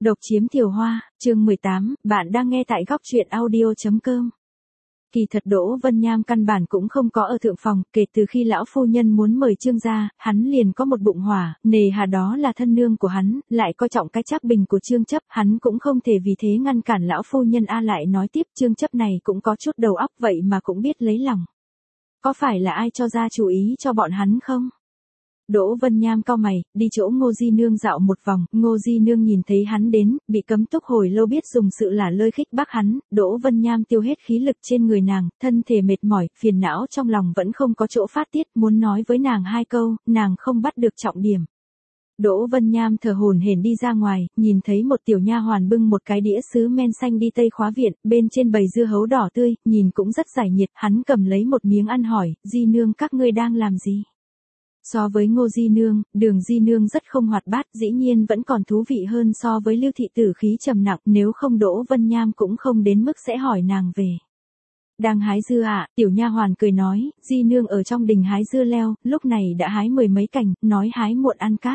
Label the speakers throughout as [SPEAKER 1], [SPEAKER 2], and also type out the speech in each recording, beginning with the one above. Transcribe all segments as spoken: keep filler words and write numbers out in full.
[SPEAKER 1] Độc chiếm Thiều Hoa, chương mười tám, bạn đang nghe tại góc truyện audio chấm com. Kỳ thật Đỗ Vân Nham căn bản cũng không có ở thượng phòng, kể từ khi lão phu nhân muốn mời Trương gia, hắn liền có một bụng hỏa, nề hà đó là thân nương của hắn, lại coi trọng cái Trác Bình của Trương Chấp, hắn cũng không thể vì thế ngăn cản lão phu nhân. A lại nói tiếp, Trương Chấp này cũng có chút đầu óc vậy mà cũng biết lấy lòng. Có phải là ai cho ra chủ ý cho bọn hắn không? Đỗ Vân Nham cau mày, đi chỗ Ngô Di Nương dạo một vòng, Ngô Di Nương nhìn thấy hắn đến, bị cấm túc hồi lâu biết dùng sự là lơi khích bác hắn, Đỗ Vân Nham tiêu hết khí lực trên người nàng, thân thể mệt mỏi, phiền não trong lòng vẫn không có chỗ phát tiết, muốn nói với nàng hai câu, nàng không bắt được trọng điểm. Đỗ Vân Nham thở hổn hển đi ra ngoài, nhìn thấy một tiểu nha hoàn bưng một cái đĩa sứ men xanh đi Tây Khóa Viện, bên trên bày dưa hấu đỏ tươi, nhìn cũng rất giải nhiệt, hắn cầm lấy một miếng ăn hỏi, Di Nương các ngươi đang làm gì? So với Ngô Di Nương, Đường Di Nương rất không hoạt bát, dĩ nhiên vẫn còn thú vị hơn so với Lưu thị tử khí trầm nặng, nếu không Đỗ Vân Nham cũng không đến mức sẽ hỏi nàng về. Đang hái dưa ạ, à, tiểu nha hoàn cười nói, Di Nương ở trong đình hái dưa leo, lúc này đã hái mười mấy cành, nói hái muộn ăn cát.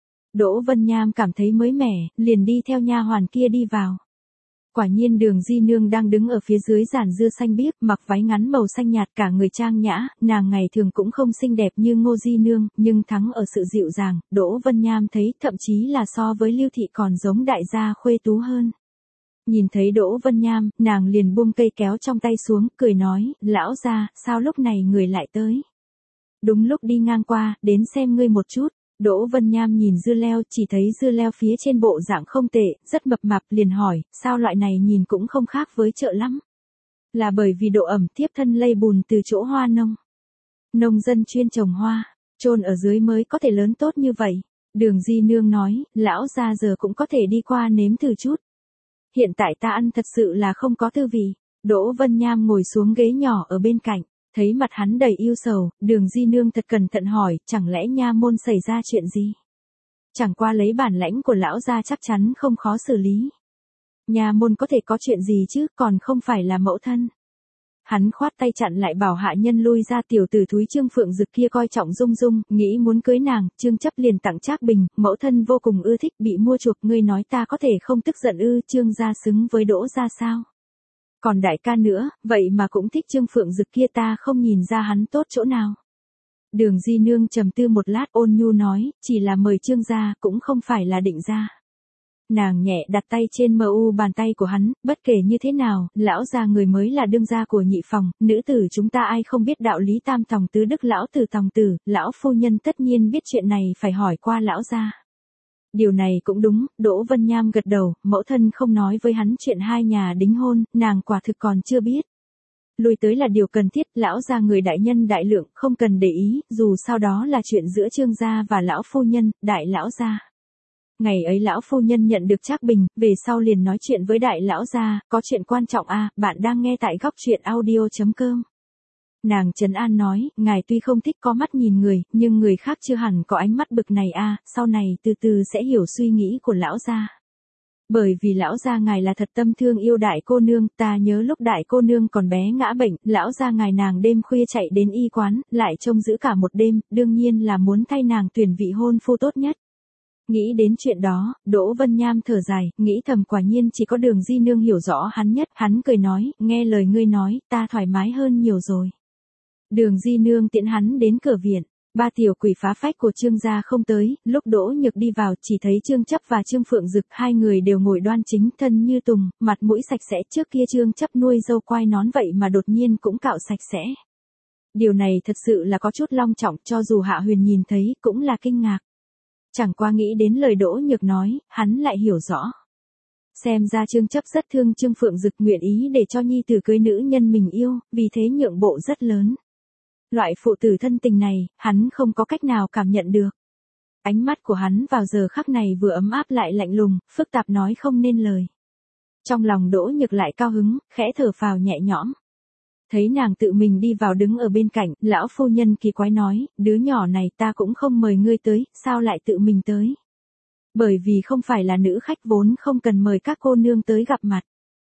[SPEAKER 1] Đỗ Vân Nham cảm thấy mới mẻ, liền đi theo nha hoàn kia đi vào. Quả nhiên Đường Di Nương đang đứng ở phía dưới giàn dưa xanh biếc, mặc váy ngắn màu xanh nhạt, cả người trang nhã, nàng ngày thường cũng không xinh đẹp như Ngô Di Nương, nhưng thắng ở sự dịu dàng, Đỗ Vân Nham thấy thậm chí là so với Lưu thị còn giống đại gia khuê tú hơn. Nhìn thấy Đỗ Vân Nham, nàng liền buông cây kéo trong tay xuống, cười nói, lão gia, sao lúc này người lại tới? Đúng lúc đi ngang qua, đến xem ngươi một chút. Đỗ Vân Nham nhìn dưa leo, chỉ thấy dưa leo phía trên bộ dạng không tệ, rất mập mạp, liền hỏi, sao loại này nhìn cũng không khác với chợ lắm? Là bởi vì độ ẩm tiếp thân lây bùn từ chỗ hoa nông. Nông dân chuyên trồng hoa, chôn ở dưới mới có thể lớn tốt như vậy. Đường Di Nương nói, lão gia giờ cũng có thể đi qua nếm thử chút. Hiện tại ta ăn thật sự là không có tư vị. Đỗ Vân Nham ngồi xuống ghế nhỏ ở bên cạnh. Thấy mặt hắn đầy yêu sầu, Đường Di Nương thật cẩn thận hỏi, chẳng lẽ nha môn xảy ra chuyện gì? Chẳng qua lấy bản lãnh của lão gia chắc chắn không khó xử lý. Nha môn có thể có chuyện gì chứ, còn không phải là mẫu thân. Hắn khoát tay chặn lại bảo hạ nhân lui ra. Tiểu tử thúi Trương Phượng Dực kia coi trọng Dung Dung, nghĩ muốn cưới nàng, Trương Chấp liền tặng Trác Bình, mẫu thân vô cùng ưa thích, bị mua chuộc, ngươi nói ta có thể không tức giận ư? Trương gia xứng với Đỗ gia sao? Còn đại ca nữa, vậy mà cũng thích Trương Phượng Dực kia, ta không nhìn ra hắn tốt chỗ nào. Đường Di Nương trầm tư một lát, ôn nhu nói, chỉ là mời Trương gia, cũng không phải là định gia. Nàng nhẹ đặt tay trên mờ u bàn tay của hắn, bất kể như thế nào, lão gia người mới là đương gia của nhị phòng, nữ tử chúng ta ai không biết đạo lý tam tòng tứ đức, lão tử tòng tử, lão phu nhân tất nhiên biết chuyện này, phải hỏi qua lão gia. Điều này cũng đúng, Đỗ Vân Nham gật đầu, mẫu thân không nói với hắn chuyện hai nhà đính hôn, nàng quả thực còn chưa biết. Lui tới là điều cần thiết, lão gia người đại nhân đại lượng, không cần để ý, dù sao đó là chuyện giữa Trương gia và lão phu nhân, đại lão gia. Ngày ấy lão phu nhân nhận được Trác Bình, về sau liền nói chuyện với đại lão gia, có chuyện quan trọng a, à, bạn đang nghe tại góc truyện audio chấm com. Nàng trấn an nói, ngài tuy không thích có mắt nhìn người, nhưng người khác chưa hẳn có ánh mắt bực này a, à, sau này từ từ sẽ hiểu suy nghĩ của lão gia. Bởi vì lão gia ngài là thật tâm thương yêu đại cô nương, ta nhớ lúc đại cô nương còn bé ngã bệnh, lão gia ngài nàng đêm khuya chạy đến y quán, lại trông giữ cả một đêm, đương nhiên là muốn thay nàng tuyển vị hôn phu tốt nhất. Nghĩ đến chuyện đó, Đỗ Vân Nham thở dài, nghĩ thầm quả nhiên chỉ có Đường Di Nương hiểu rõ hắn nhất, hắn cười nói, nghe lời ngươi nói, ta thoải mái hơn nhiều rồi. Đường Di Nương tiễn hắn đến cửa viện, ba tiểu quỷ phá phách của Trương gia không tới, lúc Đỗ Nhược đi vào chỉ thấy Trương Chấp và Trương Phượng Dực, hai người đều ngồi đoan chính, thân như tùng, mặt mũi sạch sẽ, trước kia Trương Chấp nuôi dâu quai nón vậy mà đột nhiên cũng cạo sạch sẽ. Điều này thật sự là có chút long trọng, cho dù Hạ Huyền nhìn thấy, cũng là kinh ngạc. Chẳng qua nghĩ đến lời Đỗ Nhược nói, hắn lại hiểu rõ. Xem ra Trương Chấp rất thương Trương Phượng Dực, nguyện ý để cho nhi tử cưới nữ nhân mình yêu, vì thế nhượng bộ rất lớn. Loại phụ tử thân tình này, hắn không có cách nào cảm nhận được. Ánh mắt của hắn vào giờ khắc này vừa ấm áp lại lạnh lùng, phức tạp nói không nên lời. Trong lòng Đỗ Nhược lại cao hứng, khẽ thở phào nhẹ nhõm. Thấy nàng tự mình đi vào đứng ở bên cạnh, lão phu nhân kỳ quái nói, đứa nhỏ này ta cũng không mời ngươi tới, sao lại tự mình tới? Bởi vì không phải là nữ khách vốn không cần mời các cô nương tới gặp mặt.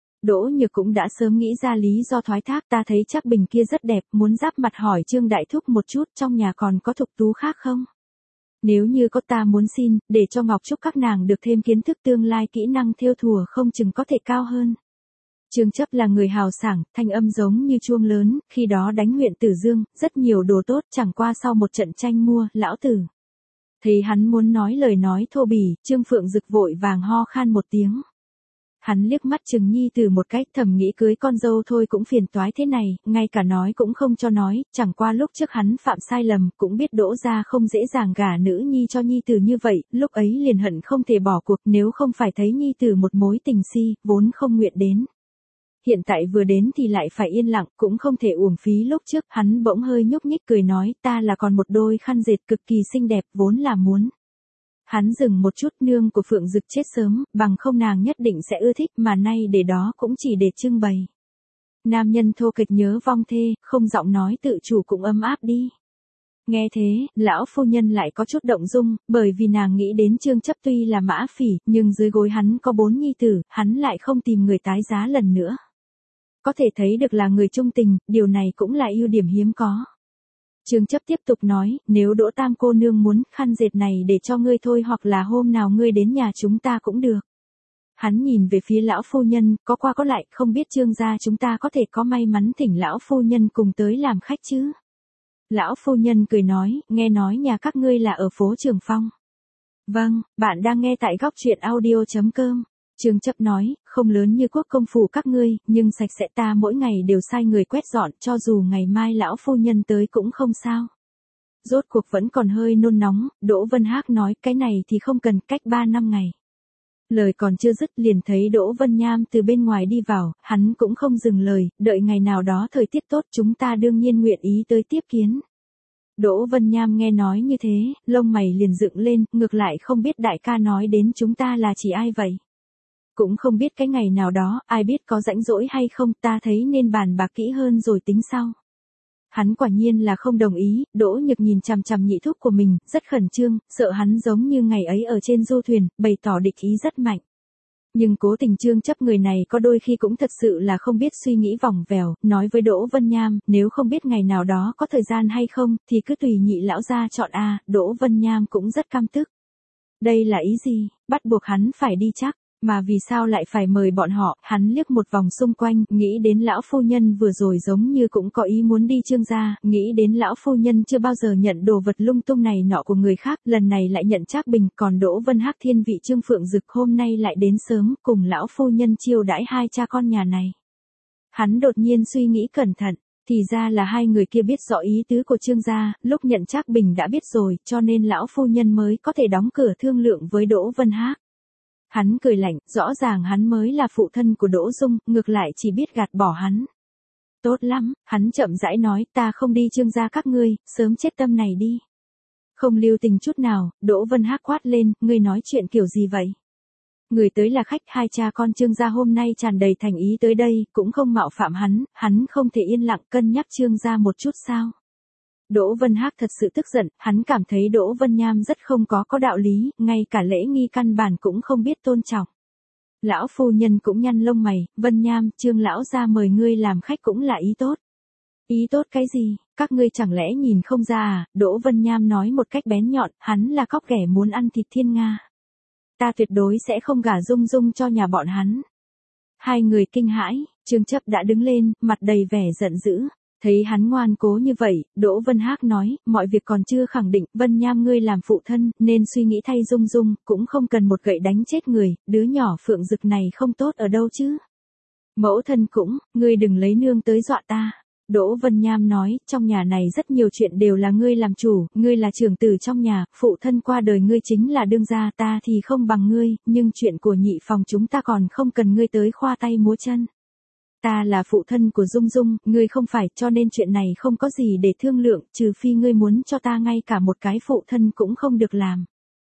[SPEAKER 1] Đỗ Nhược cũng đã sớm nghĩ ra lý do thoái thác, ta thấy Trác Bình kia rất đẹp, muốn giáp mặt hỏi Trương Đại Thúc một chút, trong nhà còn có thục tú khác không? Nếu như có ta muốn xin, để cho Ngọc Trúc các nàng được thêm kiến thức tương lai kỹ năng thêu thùa không chừng có thể cao hơn. Trương Chấp là người hào sảng, thanh âm giống như chuông lớn, khi đó đánh huyện Tử Dương, rất nhiều đồ tốt, chẳng qua sau một trận tranh mua, lão tử. Thấy hắn muốn nói lời nói thô bỉ, Trương Phượng Dực vội vàng ho khan một tiếng. Hắn liếc mắt chừng nhi từ một cách, thầm nghĩ cưới con dâu thôi cũng phiền toái thế này, ngay cả nói cũng không cho nói, chẳng qua lúc trước hắn phạm sai lầm, cũng biết Đỗ gia không dễ dàng gả nữ nhi cho nhi tử như vậy, lúc ấy liền hận không thể bỏ cuộc, nếu không phải thấy nhi tử một mối tình si, vốn không nguyện đến. Hiện tại vừa đến thì lại phải yên lặng, cũng không thể uổng phí lúc trước, hắn bỗng hơi nhúc nhích cười nói, ta là còn một đôi khăn dệt cực kỳ xinh đẹp, vốn là muốn. Hắn dừng một chút, nương của Phượng Dực chết sớm, bằng không nàng nhất định sẽ ưa thích, mà nay để đó cũng chỉ để trưng bày. Nam nhân thô kịch nhớ vong thê, không giọng nói tự chủ cũng ấm áp đi. Nghe thế, lão phu nhân lại có chút động dung, bởi vì nàng nghĩ đến Trương Chấp tuy là mã phỉ, nhưng dưới gối hắn có bốn nhi tử, hắn lại không tìm người tái giá lần nữa. Có thể thấy được là người trung tình, điều này cũng là ưu điểm hiếm có. Trương Chấp tiếp tục nói, nếu Đỗ Tam cô nương muốn, khăn dệt này để cho ngươi thôi, hoặc là hôm nào ngươi đến nhà chúng ta cũng được. Hắn nhìn về phía lão phu nhân, có qua có lại, không biết Trương gia chúng ta có thể có may mắn thỉnh lão phu nhân cùng tới làm khách chứ. Lão phu nhân cười nói, nghe nói nhà các ngươi là ở phố Trường Phong. Vâng, bạn đang nghe tại góc truyện audio chấm com. Trương Chấp nói, không lớn như quốc công phủ các ngươi, nhưng sạch sẽ, ta mỗi ngày đều sai người quét dọn, cho dù ngày mai lão phu nhân tới cũng không sao. Rốt cuộc vẫn còn hơi nôn nóng, Đỗ Vân Hác nói, cái này thì không cần, cách ba năm ngày. Lời còn chưa dứt liền thấy Đỗ Vân Nham từ bên ngoài đi vào, hắn cũng không dừng lời, đợi ngày nào đó thời tiết tốt chúng ta đương nhiên nguyện ý tới tiếp kiến. Đỗ Vân Nham nghe nói như thế, lông mày liền dựng lên, ngược lại không biết đại ca nói đến chúng ta là chỉ ai vậy. Cũng không biết cái ngày nào đó, ai biết có rãnh rỗi hay không, ta thấy nên bàn bạc kỹ hơn rồi tính sau. Hắn quả nhiên là không đồng ý, Đỗ Nhược nhìn chằm chằm nhị thúc của mình, rất khẩn trương, sợ hắn giống như ngày ấy ở trên du thuyền, bày tỏ địch ý rất mạnh. Nhưng cố tình Trương Chấp người này có đôi khi cũng thật sự là không biết suy nghĩ vòng vèo, nói với Đỗ Vân Nham, nếu không biết ngày nào đó có thời gian hay không, thì cứ tùy nhị lão gia chọn a. Đỗ Vân Nham cũng rất căm tức. Đây là ý gì, bắt buộc hắn phải đi chắc. Mà vì sao lại phải mời bọn họ, hắn liếc một vòng xung quanh, nghĩ đến lão phu nhân vừa rồi giống như cũng có ý muốn đi Trương gia, nghĩ đến lão phu nhân chưa bao giờ nhận đồ vật lung tung này nọ của người khác, lần này lại nhận Trác Bình, còn Đỗ Vân Hác thiên vị Trương Phượng Dực hôm nay lại đến sớm, cùng lão phu nhân chiêu đãi hai cha con nhà này. Hắn đột nhiên suy nghĩ cẩn thận, thì ra là hai người kia biết rõ ý tứ của Trương gia, lúc nhận Trác Bình đã biết rồi, cho nên lão phu nhân mới có thể đóng cửa thương lượng với Đỗ Vân Hác. Hắn cười lạnh, rõ ràng hắn mới là phụ thân của Đỗ Dung, ngược lại chỉ biết gạt bỏ hắn. Tốt lắm, hắn chậm rãi nói, ta không đi Trương gia các ngươi, sớm chết tâm này đi. Không lưu tình chút nào, Đỗ Vân Hác quát lên, ngươi nói chuyện kiểu gì vậy? Người tới là khách, hai cha con Trương gia hôm nay tràn đầy thành ý tới đây, cũng không mạo phạm hắn, hắn không thể yên lặng cân nhắc Trương gia một chút sao? Đỗ Vân Hác thật sự tức giận, hắn cảm thấy Đỗ Vân Nham rất không có có đạo lý, ngay cả lễ nghi căn bản cũng không biết tôn trọng. Lão phu nhân cũng nhăn lông mày, Vân Nham, Trương lão gia mời ngươi làm khách cũng là ý tốt. Ý tốt cái gì, các ngươi chẳng lẽ nhìn không ra à, Đỗ Vân Nham nói một cách bén nhọn, hắn là cóc ghẻ muốn ăn thịt thiên nga. Ta tuyệt đối sẽ không gả Dung Dung cho nhà bọn hắn. Hai người kinh hãi, Trương Chấp đã đứng lên, mặt đầy vẻ giận dữ. Thấy hắn ngoan cố như vậy, Đỗ Vân Hác nói, mọi việc còn chưa khẳng định, Vân Nham ngươi làm phụ thân, nên suy nghĩ thay Dung Dung, cũng không cần một gậy đánh chết người, đứa nhỏ Phượng Dực này không tốt ở đâu chứ. Mẫu thân cũng, ngươi đừng lấy nương tới dọa ta. Đỗ Vân Nham nói, trong nhà này rất nhiều chuyện đều là ngươi làm chủ, ngươi là trưởng tử trong nhà, phụ thân qua đời ngươi chính là đương gia, ta thì không bằng ngươi, nhưng chuyện của nhị phòng chúng ta còn không cần ngươi tới khoa tay múa chân. Ta là phụ thân của Dung Dung, ngươi không phải, cho nên chuyện này không có gì để thương lượng, trừ phi ngươi muốn cho ta ngay cả một cái phụ thân cũng không được làm.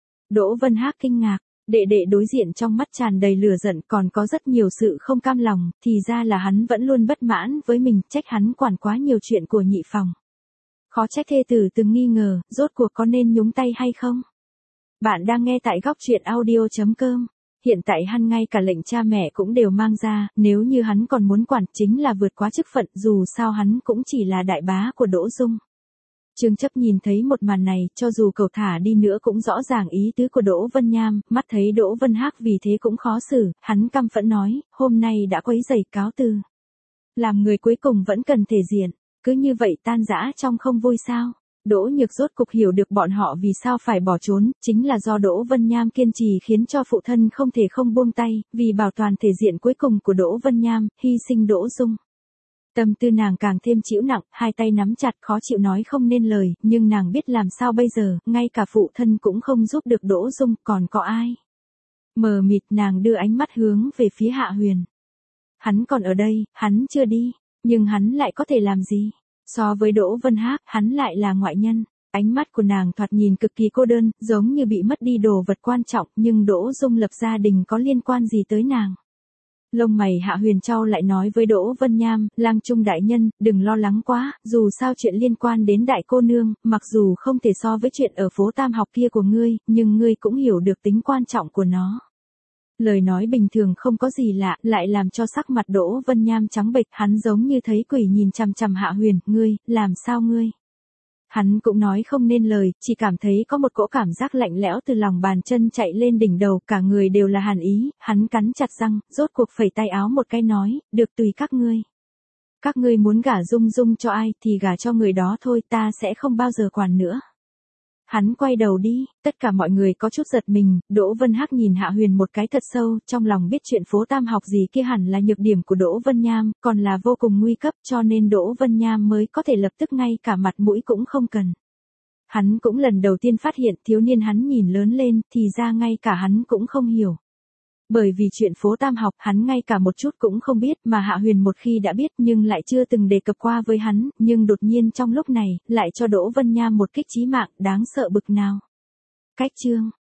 [SPEAKER 1] Đỗ Vân Hác kinh ngạc, đệ đệ đối diện trong mắt tràn đầy lửa giận, còn có rất nhiều sự không cam lòng, thì ra là hắn vẫn luôn bất mãn với mình, trách hắn quản quá nhiều chuyện của nhị phòng. Khó trách thê tử từng nghi ngờ, rốt cuộc có nên nhúng tay hay không? Bạn đang nghe tại góc truyện audio chấm com. Hiện tại hắn ngay cả lệnh cha mẹ cũng đều mang ra, nếu như hắn còn muốn quản chính là vượt quá chức phận, dù sao hắn cũng chỉ là đại bá của Đỗ Dung. Trương Chấp nhìn thấy một màn này, cho dù cầu thả đi nữa cũng rõ ràng ý tứ của Đỗ Vân Nham, mắt thấy Đỗ Vân Hắc vì thế cũng khó xử, hắn căm phẫn nói, hôm nay đã quấy rầy, cáo từ. Làm người cuối cùng vẫn cần thể diện, cứ như vậy tan rã trong không vui sao? Đỗ Nhược rốt cục hiểu được bọn họ vì sao phải bỏ trốn, chính là do Đỗ Vân Nham kiên trì khiến cho phụ thân không thể không buông tay, vì bảo toàn thể diện cuối cùng của Đỗ Vân Nham, hy sinh Đỗ Dung. Tâm tư nàng càng thêm chịu nặng, hai tay nắm chặt khó chịu nói không nên lời, nhưng nàng biết làm sao bây giờ, ngay cả phụ thân cũng không giúp được Đỗ Dung, còn có ai? Mờ mịt nàng đưa ánh mắt hướng về phía Hạ Huyền. Hắn còn ở đây, hắn chưa đi, nhưng hắn lại có thể làm gì? So với Đỗ Vân Hắc, hắn lại là ngoại nhân. Ánh mắt của nàng thoạt nhìn cực kỳ cô đơn, giống như bị mất đi đồ vật quan trọng, nhưng Đỗ Dung lập gia đình có liên quan gì tới nàng? Lông mày Hạ Huyền Châu lại nói với Đỗ Vân Nham, Lang Trung đại nhân, đừng lo lắng quá, dù sao chuyện liên quan đến đại cô nương, mặc dù không thể so với chuyện ở phố Tam học kia của ngươi, nhưng ngươi cũng hiểu được tính quan trọng của nó. Lời nói bình thường không có gì lạ, lại làm cho sắc mặt Đỗ Vân Nham trắng bệch, hắn giống như thấy quỷ nhìn chằm chằm Hạ Huyền, ngươi, làm sao ngươi? Hắn cũng nói không nên lời, chỉ cảm thấy có một cỗ cảm giác lạnh lẽo từ lòng bàn chân chạy lên đỉnh đầu, cả người đều là hàn ý, hắn cắn chặt răng, rốt cuộc phẩy tay áo một cái nói, được tùy các ngươi. Các ngươi muốn gả Dung Dung cho ai thì gả cho người đó thôi, ta sẽ không bao giờ quản nữa. Hắn quay đầu đi, tất cả mọi người có chút giật mình, Đỗ Vân Hắc nhìn Hạ Huyền một cái thật sâu, trong lòng biết chuyện phố Tam học gì kia hẳn là nhược điểm của Đỗ Vân Nham, còn là vô cùng nguy cấp cho nên Đỗ Vân Nham mới có thể lập tức ngay cả mặt mũi cũng không cần. Hắn cũng lần đầu tiên phát hiện thiếu niên hắn nhìn lớn lên, thì ra ngay cả hắn cũng không hiểu. Bởi vì chuyện phố Tam học hắn ngay cả một chút cũng không biết mà Hạ Huyền một khi đã biết nhưng lại chưa từng đề cập qua với hắn, nhưng đột nhiên trong lúc này, lại cho Đỗ Vân Nham một kích chí mạng đáng sợ bực nào. Cách chương